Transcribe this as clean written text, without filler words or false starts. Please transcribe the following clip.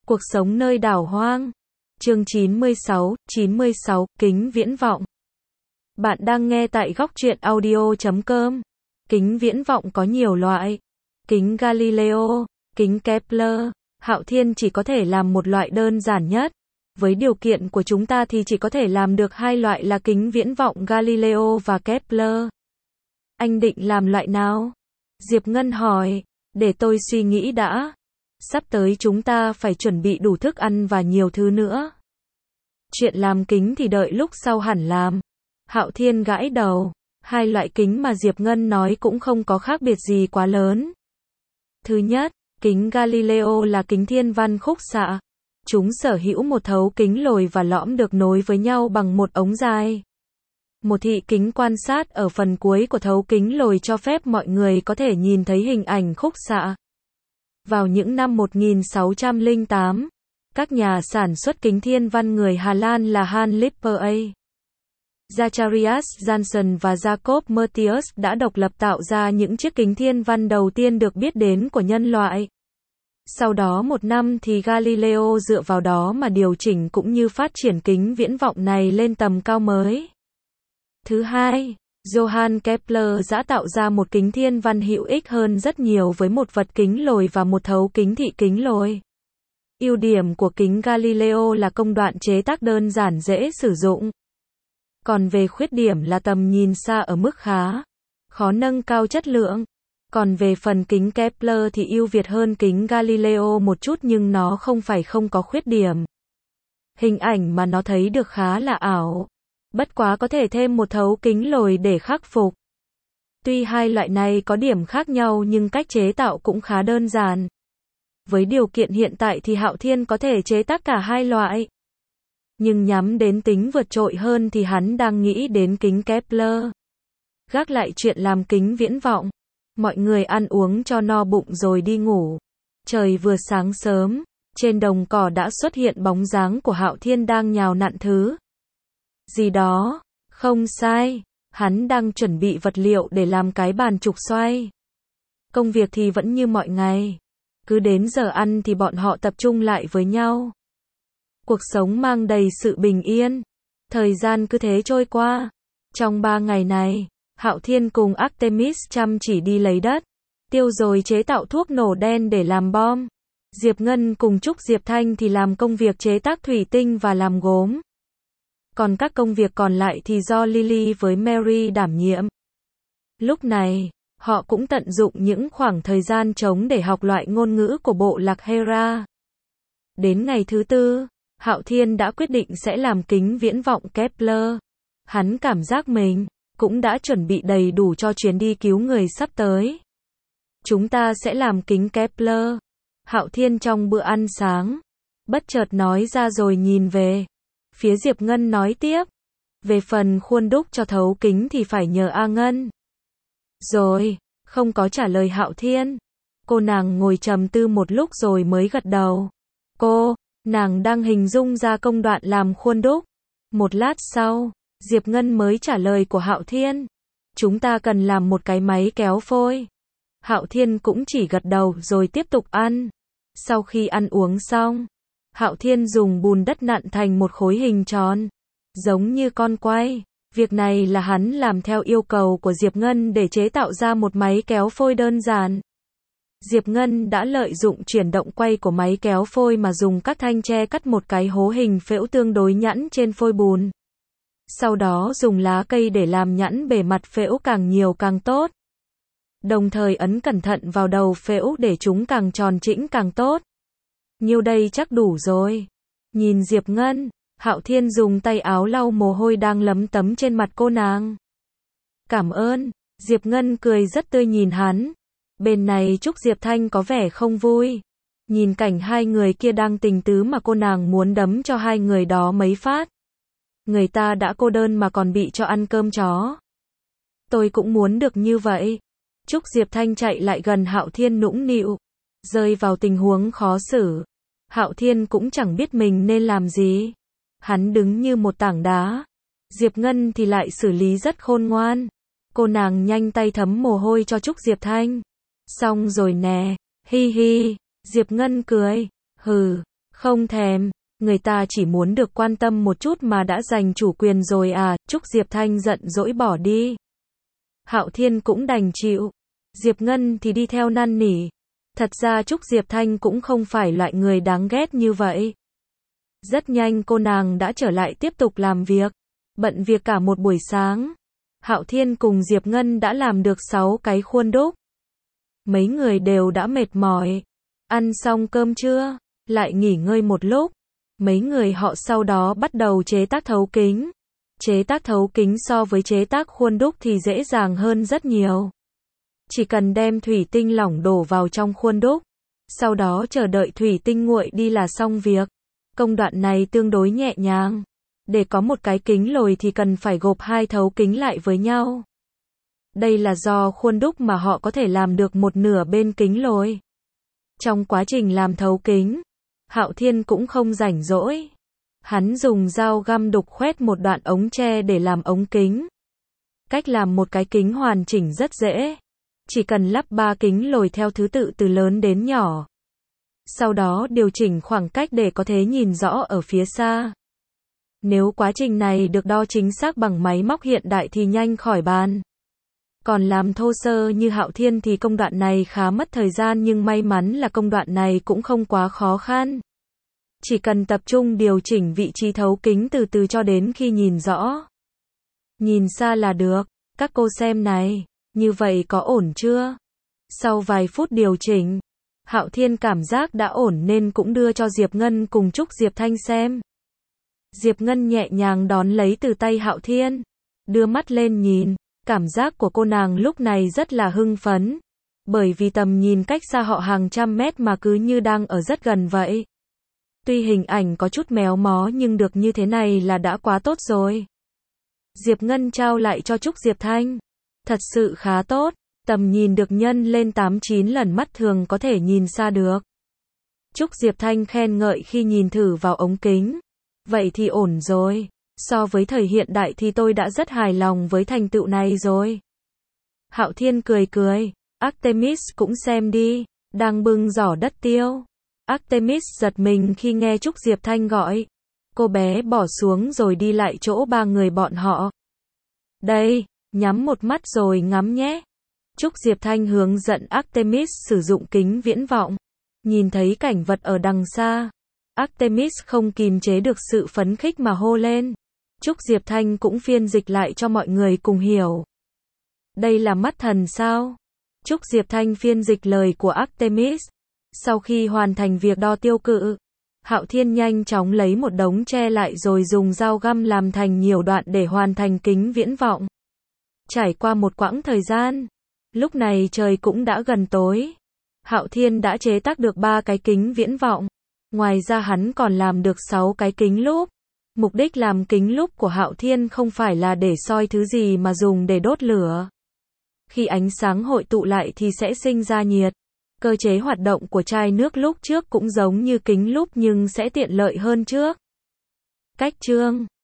Cuộc sống nơi đảo hoang. Chương 96, kính viễn vọng. Bạn đang nghe tại góc truyện audio.com. Kính viễn vọng có nhiều loại. Kính Galileo, kính Kepler. Hạo Thiên chỉ có thể làm một loại đơn giản nhất. Với điều kiện của chúng ta thì chỉ có thể làm được hai loại là kính viễn vọng Galileo và Kepler. Anh định làm loại nào? Diệp Ngân hỏi. Để tôi suy nghĩ đã. Sắp tới chúng ta phải chuẩn bị đủ thức ăn và nhiều thứ nữa. Chuyện làm kính thì đợi lúc sau hẳn làm. Hạo Thiên gãi đầu. Hai loại kính mà Diệp Ngân nói cũng không có khác biệt gì quá lớn. Thứ nhất, kính Galileo là kính thiên văn khúc xạ. Chúng sở hữu một thấu kính lồi và lõm được nối với nhau bằng một ống dài. Một thị kính quan sát ở phần cuối của thấu kính lồi cho phép mọi người có thể nhìn thấy hình ảnh khúc xạ. Vào những năm 1608, các nhà sản xuất kính thiên văn người Hà Lan là Hans Lipper A. Zacharias Janssen và Jacob Mertius đã độc lập tạo ra những chiếc kính thiên văn đầu tiên được biết đến của nhân loại. Sau đó một năm thì Galileo dựa vào đó mà điều chỉnh cũng như phát triển kính viễn vọng này lên tầm cao mới. Thứ hai, Johann Kepler đã tạo ra một kính thiên văn hữu ích hơn rất nhiều với một vật kính lồi và một thấu kính thị kính lồi. Ưu điểm của kính Galileo là công đoạn chế tác đơn giản dễ sử dụng. Còn về khuyết điểm là tầm nhìn xa ở mức khá, khó nâng cao chất lượng. Còn về phần kính Kepler thì ưu việt hơn kính Galileo một chút nhưng nó không phải không có khuyết điểm. Hình ảnh mà nó thấy được khá là ảo. Bất quá có thể thêm một thấu kính lồi để khắc phục. Tuy hai loại này có điểm khác nhau nhưng cách chế tạo cũng khá đơn giản. Với điều kiện hiện tại thì Hạo Thiên có thể chế tác cả hai loại. Nhưng nhắm đến tính vượt trội hơn thì hắn đang nghĩ đến kính Kepler. Gác lại chuyện làm kính viễn vọng. Mọi người ăn uống cho no bụng rồi đi ngủ. Trời vừa sáng sớm, trên đồng cỏ đã xuất hiện bóng dáng của Hạo Thiên đang nhào nặn thứ gì đó. Không sai, hắn đang chuẩn bị vật liệu để làm cái bàn trục xoay. Công việc thì vẫn như mọi ngày. Cứ đến giờ ăn thì bọn họ tập trung lại với nhau. Cuộc sống mang đầy sự bình yên. Thời gian cứ thế trôi qua. Trong 3 ngày này, Hạo Thiên cùng Artemis chăm chỉ đi lấy đất, tiêu rồi chế tạo thuốc nổ đen để làm bom. Diệp Ngân cùng Trúc Diệp Thanh thì làm công việc chế tác thủy tinh và làm gốm. Còn các công việc còn lại thì do Lily với Mary đảm nhiệm. Lúc này, họ cũng tận dụng những khoảng thời gian trống để học loại ngôn ngữ của bộ lạc Hera. Đến ngày thứ tư, Hạo Thiên đã quyết định sẽ làm kính viễn vọng Kepler. Hắn cảm giác mình cũng đã chuẩn bị đầy đủ cho chuyến đi cứu người sắp tới. Chúng ta sẽ làm kính Kepler. Hạo Thiên trong bữa ăn sáng bất chợt nói ra rồi nhìn về phía Diệp Ngân nói tiếp. Về phần khuôn đúc cho thấu kính thì phải nhờ A Ngân. Rồi, không có trả lời Hạo Thiên. Cô nàng ngồi trầm tư một lúc rồi mới gật đầu. Nàng đang hình dung ra công đoạn làm khuôn đúc. Một lát sau, Diệp Ngân mới trả lời của Hạo Thiên. Chúng ta cần làm một cái máy kéo phôi. Hạo Thiên cũng chỉ gật đầu rồi tiếp tục ăn. Sau khi ăn uống xong, Hạo Thiên dùng bùn đất nặn thành một khối hình tròn, giống như con quay. Việc này là hắn làm theo yêu cầu của Diệp Ngân để chế tạo ra một máy kéo phôi đơn giản. Diệp Ngân đã lợi dụng chuyển động quay của máy kéo phôi mà dùng các thanh tre cắt một cái hố hình phễu tương đối nhẵn trên phôi bùn. Sau đó dùng lá cây để làm nhẵn bề mặt phễu càng nhiều càng tốt. Đồng thời ấn cẩn thận vào đầu phễu để chúng càng tròn trĩnh càng tốt. Nhiêu đây chắc đủ rồi. Nhìn Diệp Ngân, Hạo Thiên dùng tay áo lau mồ hôi đang lấm tấm trên mặt cô nàng. Cảm ơn. Diệp Ngân cười rất tươi nhìn hắn. Bên này Trúc Diệp Thanh có vẻ không vui. Nhìn cảnh hai người kia đang tình tứ mà cô nàng muốn đấm cho hai người đó mấy phát. Người ta đã cô đơn mà còn bị cho ăn cơm chó. Tôi cũng muốn được như vậy. Trúc Diệp Thanh chạy lại gần Hạo Thiên nũng nịu. Rơi vào tình huống khó xử. Hạo Thiên cũng chẳng biết mình nên làm gì. Hắn đứng như một tảng đá. Diệp Ngân thì lại xử lý rất khôn ngoan. Cô nàng nhanh tay thấm mồ hôi cho Trúc Diệp Thanh. Xong rồi nè. Hi hi. Diệp Ngân cười. Hừ. Không thèm, người ta chỉ muốn được quan tâm một chút mà đã giành chủ quyền rồi à, Trúc Diệp Thanh giận dỗi bỏ đi. Hạo Thiên cũng đành chịu. Diệp Ngân thì đi theo năn nỉ. Thật ra Trúc Diệp Thanh cũng không phải loại người đáng ghét như vậy. Rất nhanh cô nàng đã trở lại tiếp tục làm việc. Bận việc cả một buổi sáng. Hạo Thiên cùng Diệp Ngân đã làm được 6 cái khuôn đúc. Mấy người đều đã mệt mỏi. Ăn xong cơm trưa, lại nghỉ ngơi một lúc. Mấy người họ sau đó bắt đầu chế tác thấu kính. Chế tác thấu kính so với chế tác khuôn đúc thì dễ dàng hơn rất nhiều. Chỉ cần đem thủy tinh lỏng đổ vào trong khuôn đúc, sau đó chờ đợi thủy tinh nguội đi là xong việc. Công đoạn này tương đối nhẹ nhàng. Để có một cái kính lồi thì cần phải gộp 2 thấu kính lại với nhau. Đây là do khuôn đúc mà họ có thể làm được một nửa bên kính lồi. Trong quá trình làm thấu kính, Hạo Thiên cũng không rảnh rỗi. Hắn dùng dao găm đục khoét một đoạn ống tre để làm ống kính. Cách làm một cái kính hoàn chỉnh rất dễ. Chỉ cần lắp 3 kính lồi theo thứ tự từ lớn đến nhỏ. Sau đó điều chỉnh khoảng cách để có thể nhìn rõ ở phía xa. Nếu quá trình này được đo chính xác bằng máy móc hiện đại thì nhanh khỏi bàn. Còn làm thô sơ như Hạo Thiên thì công đoạn này khá mất thời gian, nhưng may mắn là công đoạn này cũng không quá khó khăn. Chỉ cần tập trung điều chỉnh vị trí thấu kính từ từ cho đến khi nhìn rõ. Nhìn xa là được. Các cô xem này, như vậy có ổn chưa? Sau vài phút điều chỉnh, Hạo Thiên cảm giác đã ổn nên cũng đưa cho Diệp Ngân cùng Trúc Diệp Thanh xem. Diệp Ngân nhẹ nhàng đón lấy từ tay Hạo Thiên, đưa mắt lên nhìn, cảm giác của cô nàng lúc này rất là hưng phấn, bởi vì tầm nhìn cách xa họ hàng trăm mét mà cứ như đang ở rất gần vậy. Tuy hình ảnh có chút méo mó nhưng được như thế này là đã quá tốt rồi. Diệp Ngân trao lại cho Trúc Diệp Thanh. Thật sự khá tốt, tầm nhìn được nhân lên 8-9 lần, mắt thường có thể nhìn xa được. Trúc Diệp Thanh khen ngợi khi nhìn thử vào ống kính. Vậy thì ổn rồi, so với thời hiện đại thì tôi đã rất hài lòng với thành tựu này rồi. Hạo Thiên cười cười, Artemis cũng xem đi, đang bưng giỏ đất tiêu. Artemis giật mình khi nghe Trúc Diệp Thanh gọi. Cô bé bỏ xuống rồi đi lại chỗ 3 người bọn họ. Đây, nhắm một mắt rồi ngắm nhé. Trúc Diệp Thanh hướng dẫn Artemis sử dụng kính viễn vọng. Nhìn thấy cảnh vật ở đằng xa, Artemis không kìm chế được sự phấn khích mà hô lên. Trúc Diệp Thanh cũng phiên dịch lại cho mọi người cùng hiểu. Đây là mắt thần sao? Trúc Diệp Thanh phiên dịch lời của Artemis. Sau khi hoàn thành việc đo tiêu cự, Hạo Thiên nhanh chóng lấy một đống tre lại rồi dùng dao găm làm thành nhiều đoạn để hoàn thành kính viễn vọng. Trải qua một quãng thời gian, lúc này trời cũng đã gần tối. Hạo Thiên đã chế tác được 3 cái kính viễn vọng. Ngoài ra hắn còn làm được 6 cái kính lúp. Mục đích làm kính lúp của Hạo Thiên không phải là để soi thứ gì mà dùng để đốt lửa. Khi ánh sáng hội tụ lại thì sẽ sinh ra nhiệt. Cơ chế hoạt động của chai nước lúc trước cũng giống như kính lúp nhưng sẽ tiện lợi hơn trước. Cách chương